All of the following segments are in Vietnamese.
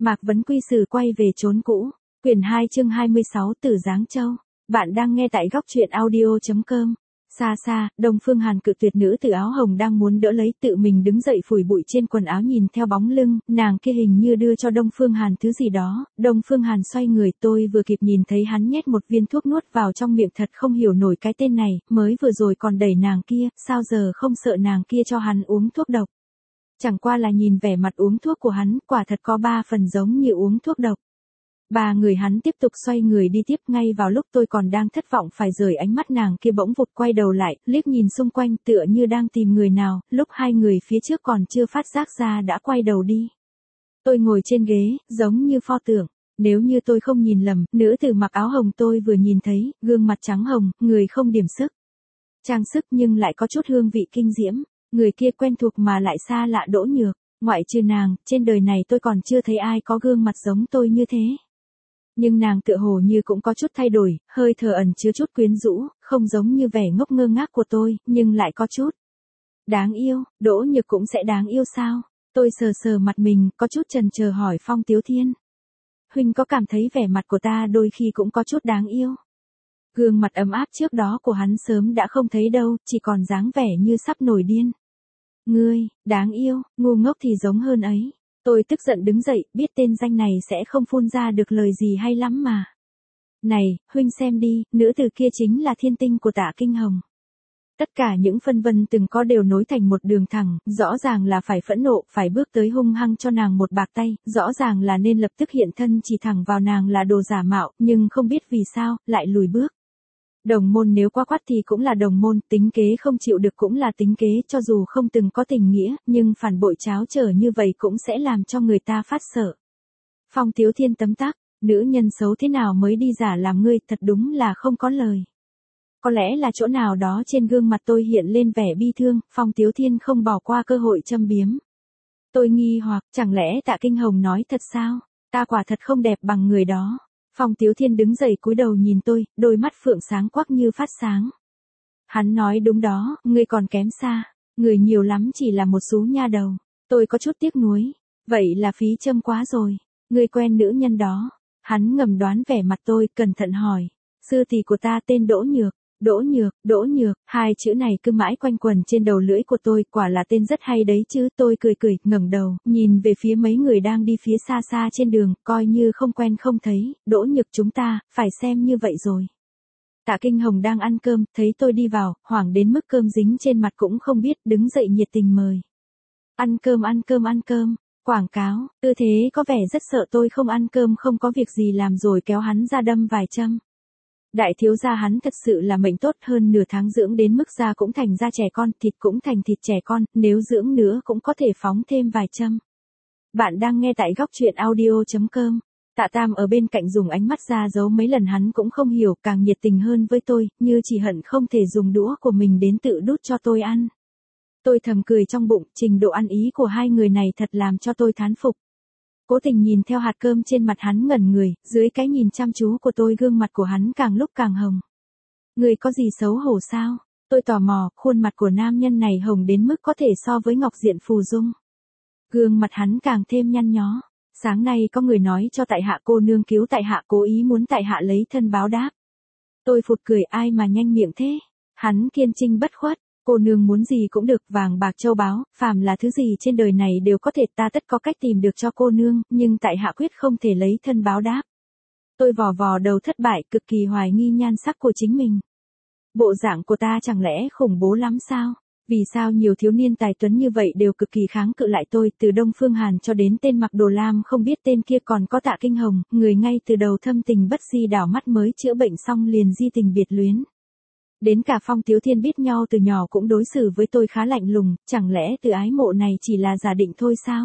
Mạc Vấn Quy Sử quay về chốn cũ. Quyển 2 chương 26 Tử Giáng Châu. Bạn đang nghe tại góc truyện audio.com. Xa xa, Đông Phương Hàn cự tuyệt nữ tử áo hồng đang muốn đỡ lấy tự mình đứng dậy phủi bụi trên quần áo nhìn theo bóng lưng, nàng kia hình như đưa cho Đông Phương Hàn thứ gì đó. Đông Phương Hàn xoay người, tôi vừa kịp nhìn thấy hắn nhét một viên thuốc nuốt vào trong miệng, thật không hiểu nổi cái tên này, mới vừa rồi còn đẩy nàng kia, sao giờ không sợ nàng kia cho hắn uống thuốc độc. Chẳng qua là nhìn vẻ mặt uống thuốc của hắn, quả thật có 3 phần giống như uống thuốc độc. Ba người hắn tiếp tục xoay người đi tiếp, ngay vào lúc tôi còn đang thất vọng phải rời ánh mắt, nàng kia bỗng vụt quay đầu lại, liếc nhìn xung quanh tựa như đang tìm người nào, lúc hai người phía trước còn chưa phát giác ra đã quay đầu đi. Tôi ngồi trên ghế, giống như pho tượng. Nếu như tôi không nhìn lầm, nữ tử mặc áo hồng tôi vừa nhìn thấy, gương mặt trắng hồng, người không điểm sức. Trang sức nhưng lại có chút hương vị kinh diễm. Người kia quen thuộc mà lại xa lạ. Đỗ Nhược, ngoại trừ nàng, trên đời này tôi còn chưa thấy ai có gương mặt giống tôi như thế. Nhưng nàng tựa hồ như cũng có chút thay đổi, hơi thở ẩn chứa chút quyến rũ, không giống như vẻ ngốc ngơ ngác của tôi, nhưng lại có chút đáng yêu. Đỗ Nhược cũng sẽ đáng yêu sao? Tôi sờ sờ mặt mình, có chút chần chờ hỏi Phong Tiếu Thiên. Huynh có cảm thấy vẻ mặt của ta đôi khi cũng có chút đáng yêu? Gương mặt ấm áp trước đó của hắn sớm đã không thấy đâu, chỉ còn dáng vẻ như sắp nổi điên. Ngươi, đáng yêu, ngu ngốc thì giống hơn ấy. Tôi tức giận đứng dậy, biết tên danh này sẽ không phun ra được lời gì hay lắm mà. Này, huynh xem đi, nữ tử kia chính là thiên tinh của Tạ Kinh Hồng. Tất cả những phân vân từng có đều nối thành một đường thẳng, rõ ràng là phải phẫn nộ, phải bước tới hung hăng cho nàng một bạc tay, rõ ràng là nên lập tức hiện thân chỉ thẳng vào nàng là đồ giả mạo, nhưng không biết vì sao, lại lùi bước. Đồng môn nếu quá quát thì cũng là đồng môn, tính kế không chịu được cũng là tính kế, cho dù không từng có tình nghĩa, nhưng phản bội tráo trở như vậy cũng sẽ làm cho người ta phát sợ. Phong Tiếu Thiên tấm tắc, nữ nhân xấu thế nào mới đi giả làm ngươi, thật đúng là không có lời. Có lẽ là chỗ nào đó trên gương mặt tôi hiện lên vẻ bi thương, Phong Tiếu Thiên không bỏ qua cơ hội châm biếm. Tôi nghi hoặc, chẳng lẽ Tạ Kinh Hồng nói thật sao? Ta quả thật không đẹp bằng người đó. Phong Tiếu Thiên đứng dậy cúi đầu nhìn tôi, đôi mắt phượng sáng quắc như phát sáng. Hắn nói đúng đó, ngươi còn kém xa, người nhiều lắm chỉ là một số nha đầu. Tôi có chút tiếc nuối, vậy là phí châm quá rồi. Ngươi quen nữ nhân đó? Hắn ngầm đoán vẻ mặt tôi, cẩn thận hỏi. Sư tỷ của ta tên Đỗ Nhược. Đỗ Nhược, hai chữ này cứ mãi quanh quẩn trên đầu lưỡi của tôi, quả là tên rất hay đấy chứ. Tôi cười, ngẩng đầu, nhìn về phía mấy người đang đi phía xa xa trên đường, coi như không quen không thấy. Đỗ Nhược, chúng ta, phải xem như vậy rồi. Tạ Kinh Hồng đang ăn cơm, thấy tôi đi vào, hoảng đến mức cơm dính trên mặt cũng không biết, đứng dậy nhiệt tình mời. Ăn cơm. Quảng cáo, tư thế có vẻ rất sợ tôi không ăn cơm không có việc gì làm rồi kéo hắn ra đâm vài châm. Đại thiếu gia hắn thật sự là mệnh tốt, hơn nửa tháng dưỡng đến mức da cũng thành da trẻ con, thịt cũng thành thịt trẻ con, nếu dưỡng nữa cũng có thể phóng thêm vài châm. Bạn đang nghe tại góc truyện audio.com. Tạ Tam ở bên cạnh dùng ánh mắt ra dấu mấy lần hắn cũng không hiểu, càng nhiệt tình hơn với tôi, như chỉ hận không thể dùng đũa của mình đến tự đút cho tôi ăn. Tôi thầm cười trong bụng, trình độ ăn ý của hai người này thật làm cho tôi thán phục. Cố tình nhìn theo hạt cơm trên mặt hắn ngẩn người, dưới cái nhìn chăm chú của tôi gương mặt của hắn càng lúc càng hồng. Người có gì xấu hổ sao? Tôi tò mò, khuôn mặt của nam nhân này hồng đến mức có thể so với ngọc diện phù dung. Gương mặt hắn càng thêm nhăn nhó. Sáng nay có người nói cho tại hạ cô nương cứu tại hạ, cố ý muốn tại hạ lấy thân báo đáp. Tôi phụt cười, ai mà nhanh miệng thế? Hắn kiên trinh bất khuất. Cô nương muốn gì cũng được, vàng bạc châu báu, phàm là thứ gì trên đời này đều có thể, ta tất có cách tìm được cho cô nương, nhưng tại hạ quyết không thể lấy thân báo đáp. Tôi vò vò đầu thất bại, cực kỳ hoài nghi nhan sắc của chính mình. Bộ dạng của ta chẳng lẽ khủng bố lắm sao? Vì sao nhiều thiếu niên tài tuấn như vậy đều cực kỳ kháng cự lại tôi, từ Đông Phương Hàn cho đến tên mặc đồ lam không biết tên kia, còn có Tạ Kinh Hồng, người ngay từ đầu thâm tình bất di đảo mắt mới chữa bệnh xong liền di tình biệt luyến. Đến cả Phong Tiếu Thiên biết nhau từ nhỏ cũng đối xử với tôi khá lạnh lùng, chẳng lẽ từ ái mộ này chỉ là giả định thôi sao?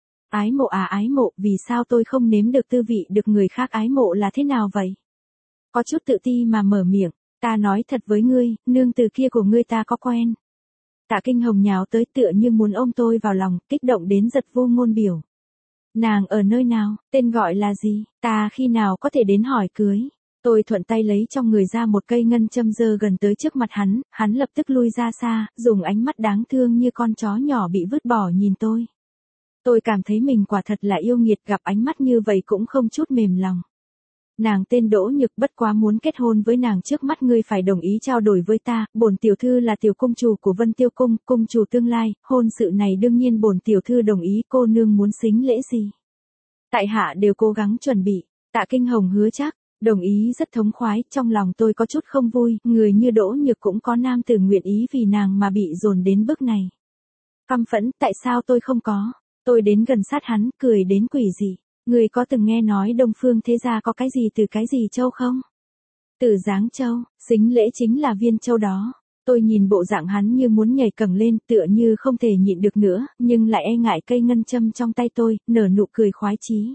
Ái mộ à, ái mộ, vì sao tôi không nếm được tư vị được người khác ái mộ là thế nào vậy? Có chút tự ti mà mở miệng, ta nói thật với ngươi, nương từ kia của ngươi ta có quen. Tạ Kinh Hồng nhào tới tựa như muốn ôm tôi vào lòng, kích động đến giật vô ngôn biểu. Nàng ở nơi nào, tên gọi là gì, ta khi nào có thể đến hỏi cưới? Tôi thuận tay lấy trong người ra một cây ngân châm giơ gần tới trước mặt hắn lập tức lui ra xa, dùng ánh mắt đáng thương như con chó nhỏ bị vứt bỏ nhìn tôi. Tôi cảm thấy mình quả thật là yêu nghiệt, gặp ánh mắt như vậy cũng không chút mềm lòng. Nàng tên Đỗ Nhược, bất quá muốn kết hôn với nàng trước mắt ngươi phải đồng ý trao đổi với ta, bổn tiểu thư là tiểu công chủ của Vân Tiêu Cung, cung chủ tương lai, hôn sự này đương nhiên bổn tiểu thư đồng ý, cô nương muốn xính lễ gì. Tại hạ đều cố gắng chuẩn bị. Tạ Kinh Hồng hứa chắc, đồng ý rất thống khoái, trong lòng tôi có chút không vui, người như Đỗ Nhược cũng có nam tử nguyện ý vì nàng mà bị dồn đến bước này. Căm phẫn, tại sao tôi không có? Tôi đến gần sát hắn, cười đến quỷ dị. Người có từng nghe nói Đông Phương thế gia có cái gì từ cái gì châu không? Từ Giáng Châu, xính lễ chính là viên châu đó. Tôi nhìn bộ dạng hắn như muốn nhảy cẫng lên, tựa như không thể nhịn được nữa, nhưng lại e ngại cây ngân châm trong tay tôi, nở nụ cười khoái chí.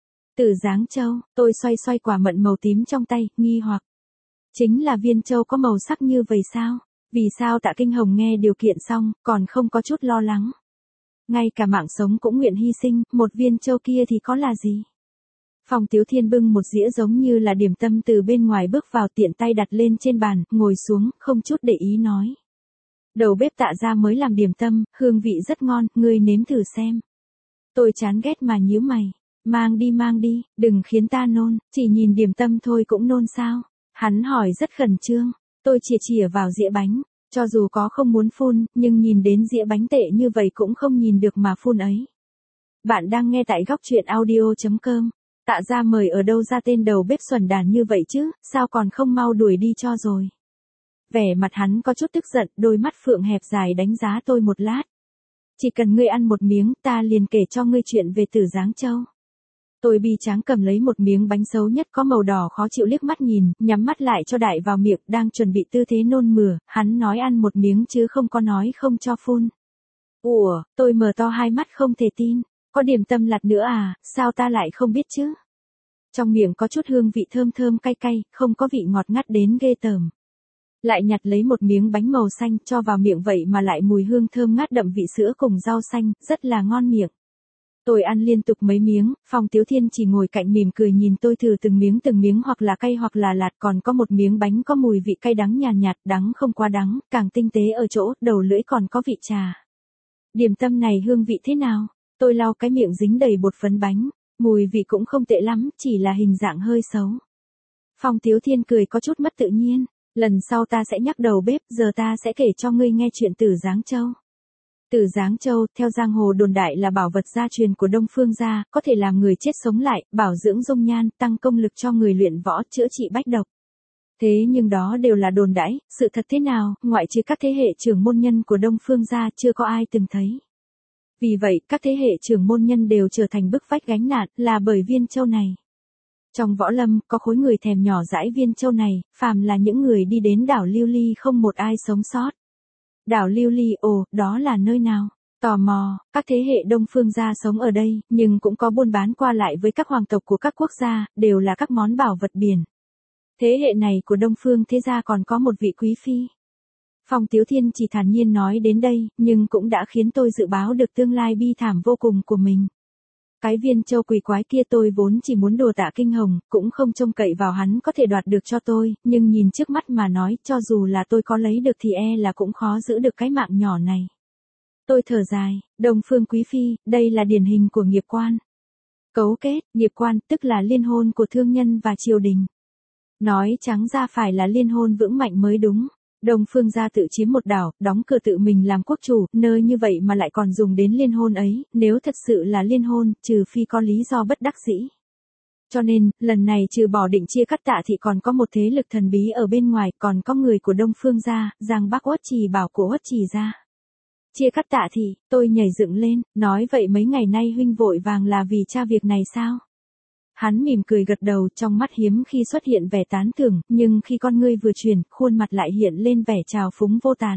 Từ Giáng Châu, tôi xoay xoay quả mận màu tím trong tay, nghi hoặc. Chính là viên châu có màu sắc như vậy sao? Vì sao Tạ Kinh Hồng nghe điều kiện xong, còn không có chút lo lắng? Ngay cả mạng sống cũng nguyện hy sinh, một viên châu kia thì có là gì? Phong Tiếu Thiên bưng một dĩa giống như là điểm tâm từ bên ngoài bước vào, tiện tay đặt lên trên bàn, ngồi xuống, không chút để ý nói. Đầu bếp Tạ gia mới làm điểm tâm, hương vị rất ngon, ngươi nếm thử xem. Tôi chán ghét mà nhíu mày. Mang đi, đừng khiến ta nôn, chỉ nhìn điểm tâm thôi cũng nôn sao? Hắn hỏi rất khẩn trương, tôi chìa vào dĩa bánh, cho dù có không muốn phun, nhưng nhìn đến dĩa bánh tệ như vậy cũng không nhìn được mà phun ấy. Bạn đang nghe tại góc truyện audio.com. Tạ gia mời ở đâu ra tên đầu bếp xuẩn đàn như vậy chứ, sao còn không mau đuổi đi cho rồi. Vẻ mặt hắn có chút tức giận, đôi mắt phượng hẹp dài đánh giá tôi một lát. Chỉ cần ngươi ăn một miếng, ta liền kể cho ngươi chuyện về Tử Giáng Châu. Tôi bi tráng cầm lấy một miếng bánh xấu nhất có màu đỏ khó chịu liếc mắt nhìn, nhắm mắt lại cho đại vào miệng, đang chuẩn bị tư thế nôn mửa, hắn nói ăn một miếng chứ không có nói không cho phun. Ủa, tôi mở to hai mắt không thể tin, có điểm tâm lặt nữa à, sao ta lại không biết chứ? Trong miệng có chút hương vị thơm thơm cay cay, không có vị ngọt ngắt đến ghê tởm. Lại nhặt lấy một miếng bánh màu xanh cho vào miệng vậy mà lại mùi hương thơm ngát đậm vị sữa cùng rau xanh, rất là ngon miệng. Tôi ăn liên tục mấy miếng, Phong Tiếu Thiên chỉ ngồi cạnh mỉm cười nhìn tôi thử từng miếng hoặc là cay hoặc là lạt, còn có một miếng bánh có mùi vị cay đắng nhàn nhạt, đắng không quá đắng, càng tinh tế ở chỗ, đầu lưỡi còn có vị trà. Điểm tâm này hương vị thế nào? Tôi lau cái miệng dính đầy bột phấn bánh, mùi vị cũng không tệ lắm, chỉ là hình dạng hơi xấu. Phong Tiếu Thiên cười có chút mất tự nhiên, lần sau ta sẽ nhắc đầu bếp, giờ ta sẽ kể cho ngươi nghe chuyện Tử Giáng Châu. Tử Giáng Châu, theo giang hồ đồn đại là bảo vật gia truyền của Đông Phương gia, có thể làm người chết sống lại, bảo dưỡng dung nhan, tăng công lực cho người luyện võ, chữa trị bách độc. Thế nhưng đó đều là đồn đãi, sự thật thế nào, ngoại trừ các thế hệ trưởng môn nhân của Đông Phương gia chưa có ai từng thấy. Vì vậy, các thế hệ trưởng môn nhân đều trở thành bức vách gánh nặng, là bởi viên châu này. Trong võ lâm, có khối người thèm nhỏ dãi viên châu này, phàm là những người đi đến đảo Lưu Ly không một ai sống sót. Đảo Lưu Ly, ồ, đó là nơi nào? Tò mò, các thế hệ Đông Phương gia sống ở đây, nhưng cũng có buôn bán qua lại với các hoàng tộc của các quốc gia, đều là các món bảo vật biển. Thế hệ này của Đông Phương thế gia còn có một vị quý phi. Phong Tiếu Thiên chỉ thản nhiên nói đến đây, nhưng cũng đã khiến tôi dự báo được tương lai bi thảm vô cùng của mình. Cái viên châu quỷ quái kia tôi vốn chỉ muốn đùa Tạ Kinh Hồng, cũng không trông cậy vào hắn có thể đoạt được cho tôi, nhưng nhìn trước mắt mà nói, cho dù là tôi có lấy được thì e là cũng khó giữ được cái mạng nhỏ này. Tôi thở dài, Đông Phương quý phi, đây là điển hình của nghiệp quan. Cấu kết, nghiệp quan, tức là liên hôn của thương nhân và triều đình. Nói trắng ra phải là liên hôn vững mạnh mới đúng. Đông Phương gia tự chiếm một đảo, đóng cửa tự mình làm quốc chủ, nơi như vậy mà lại còn dùng đến liên hôn ấy, nếu thật sự là liên hôn, trừ phi có lý do bất đắc dĩ. Cho nên, lần này trừ bỏ định chia cắt Tạ thì còn có một thế lực thần bí ở bên ngoài, còn có người của Đông Phương gia, Giang Bắc Uất Trì bảo của Uất Trì gia. Chia cắt Tạ thì, tôi nhảy dựng lên, nói vậy mấy ngày nay huynh vội vàng là vì cha việc này sao? Hắn mỉm cười gật đầu, trong mắt hiếm khi xuất hiện vẻ tán thưởng, nhưng khi con ngươi vừa chuyển, khuôn mặt lại hiện lên vẻ trào phúng vô tàn.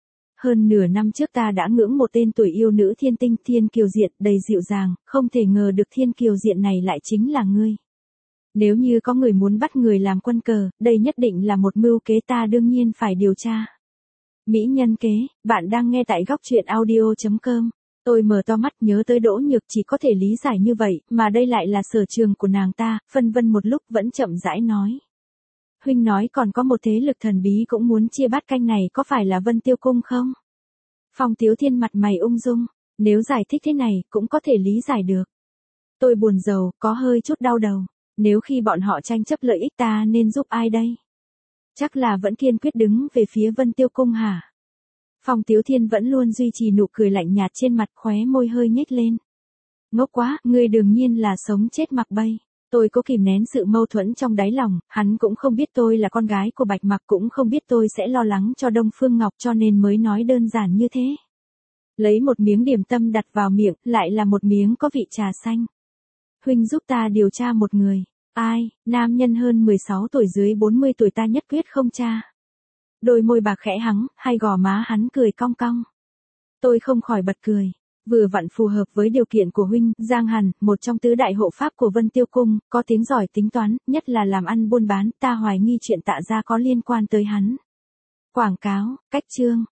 Hơn nửa năm trước ta đã ngưỡng một tên tuổi yêu nữ thiên tinh Thiên Kiều Diện, đầy dịu dàng, không thể ngờ được Thiên Kiều Diện này lại chính là ngươi. Nếu như có người muốn bắt người làm quân cờ, đây nhất định là một mưu kế, ta đương nhiên phải điều tra. Mỹ nhân kế, bạn đang nghe tại góc truyện audio.com. Tôi mở to mắt nhớ tới Đỗ Nhược, chỉ có thể lý giải như vậy, mà đây lại là sở trường của nàng ta, phân vân một lúc vẫn chậm rãi nói. Huynh nói còn có một thế lực thần bí cũng muốn chia bát canh này, có phải là Vân Tiêu Cung không? Phong Tiếu Thiên mặt mày ung dung, Nếu giải thích thế này, cũng có thể lý giải được. Tôi buồn rầu, có hơi chút đau đầu. Nếu khi bọn họ tranh chấp lợi ích ta nên giúp ai đây? Chắc là vẫn kiên quyết đứng về phía Vân Tiêu Cung hả? Phong Tiếu Thiên vẫn luôn duy trì nụ cười lạnh nhạt trên mặt, khóe môi hơi nhếch lên. Ngốc quá, ngươi đương nhiên là sống chết mặc bay. Tôi cố kìm nén sự mâu thuẫn trong đáy lòng, hắn cũng không biết tôi là con gái của Bạch Mặc, cũng không biết tôi sẽ lo lắng cho Đông Phương Ngọc, cho nên mới nói đơn giản như thế. Lấy một miếng điểm tâm đặt vào miệng, lại là một miếng có vị trà xanh. Huynh giúp ta điều tra một người. Ai? Nam nhân hơn 16 tuổi dưới 40 tuổi ta nhất quyết không tra. Đôi môi bạc khẽ hắng, hai gò má hắn cười cong cong. Tôi không khỏi bật cười. Vừa vặn phù hợp với điều kiện của huynh. Giang Hàn, một trong tứ đại hộ pháp của Vân Tiêu Cung, có tiếng giỏi tính toán, nhất là làm ăn buôn bán, ta hoài nghi chuyện Tạ gia có liên quan tới hắn. Quảng cáo, cách chương.